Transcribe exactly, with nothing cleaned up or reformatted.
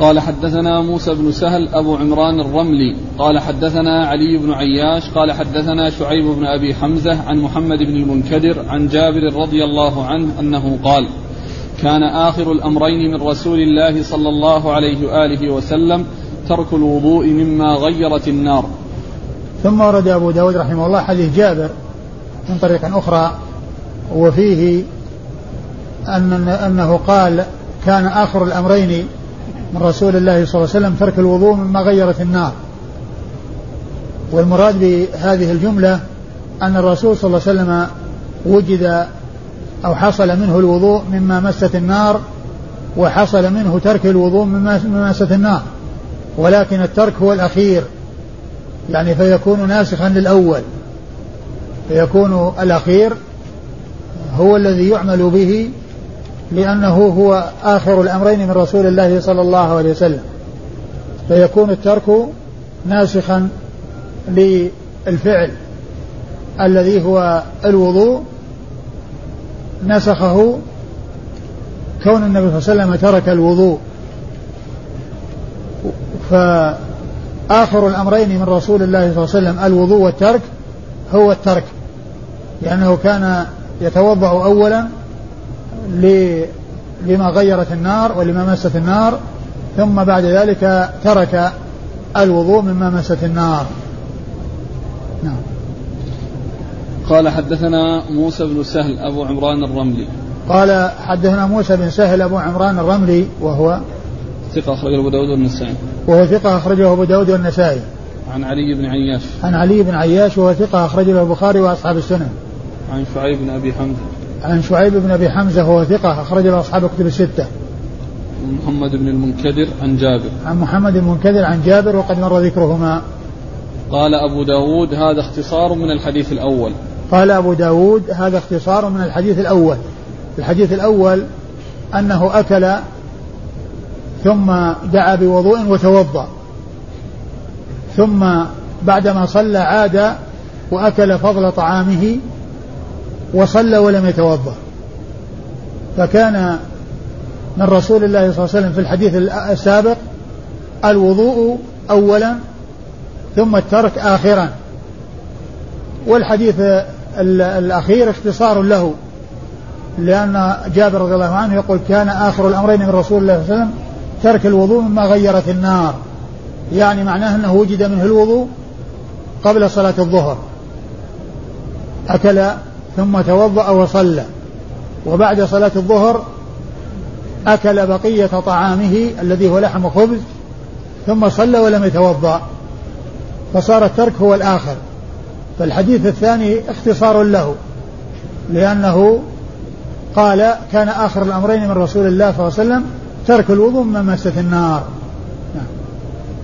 قال حدثنا موسى بن سهل أبو عمران الرملي قال حدثنا علي بن عياش قال حدثنا شعيب بن أبي حمزة عن محمد بن المنكدر عن جابر رضي الله عنه أنه قال كان آخر الأمرين من رسول الله صلى الله عليه وآله وسلم ترك الوضوء مما غيرت النار. ثم ورد أبو داود رحمه الله حديث جابر من طريق أخرى وفيه أن أنه قال كان آخر الأمرين من رسول الله صلى الله عليه وسلم ترك الوضوء مما غيرت النار. والمراد بهذه الجملة أن الرسول صلى الله عليه وسلم وجد أو حصل منه الوضوء مما مست النار وحصل منه ترك الوضوء مما مست النار، ولكن الترك هو الأخير، يعني فيكون ناسخا للأول، فيكون الأخير هو الذي يعمل به لأنه هو آخر الأمرين من رسول الله صلى الله عليه وسلم، فيكون الترك ناسخا للفعل الذي هو الوضوء، نسخه كون النبي صلى الله عليه وسلم ترك الوضوء. فآخر الأمرين من رسول الله صلى الله عليه وسلم الوضوء والترك هو الترك، لأنه كان يتوضأ أولا لما غيرت النار ولما مست النار، ثم بعد ذلك ترك الوضوء مما مست النار. نعم. قال حدثنا موسى بن سهل أبو عمران الرملي قال حدثنا موسى بن سهل أبو عمران الرملي وهو ثقة أخرجه أبو داود والنسائي وهو ثقة أخرجه أبو داود والنسائي عن علي بن عياش عن علي بن عياش وهو ثقة أخرجه البخاري وأصحاب السنن عن شعيب بن أبي حمزة عن شعيب بن أبي حمزة وهو ثقة أخرجه أصحاب الكتب الستة محمد بن المنكدر عن جابر عن محمد بن المنكدر عن جابر وقد مر ذكرهما. قال أبو داود هذا اختصار من الحديث الأول. قال أبو داود هذا اختصار من الحديث الأول. الحديث الأول أنه أكل ثم دعا بوضوء وتوضأ، ثم بعدما صلى عاد وأكل فضل طعامه وصلى ولم يتوضأ. فكان من رسول الله صلى الله عليه وسلم في الحديث السابق الوضوء أولا ثم الترك آخرا، والحديث الأخير اختصار له، لأن جابر رضي الله عنه يقول كان آخر الأمرين من رسول الله صلى الله عليه وسلم ترك الوضوء مما غيرت النار، يعني معناه أنه وجد منه الوضوء قبل صلاة الظهر، أكل ثم توضأ وصلى، وبعد صلاة الظهر أكل بقية طعامه الذي هو لحم خبز ثم صلى ولم يتوضأ، فصار الترك هو الآخر. فالحديث الثاني اختصار له، لأنه قال كان آخر الأمرين من رسول الله صلى الله عليه وسلم ترك الوضوء مما مست النار.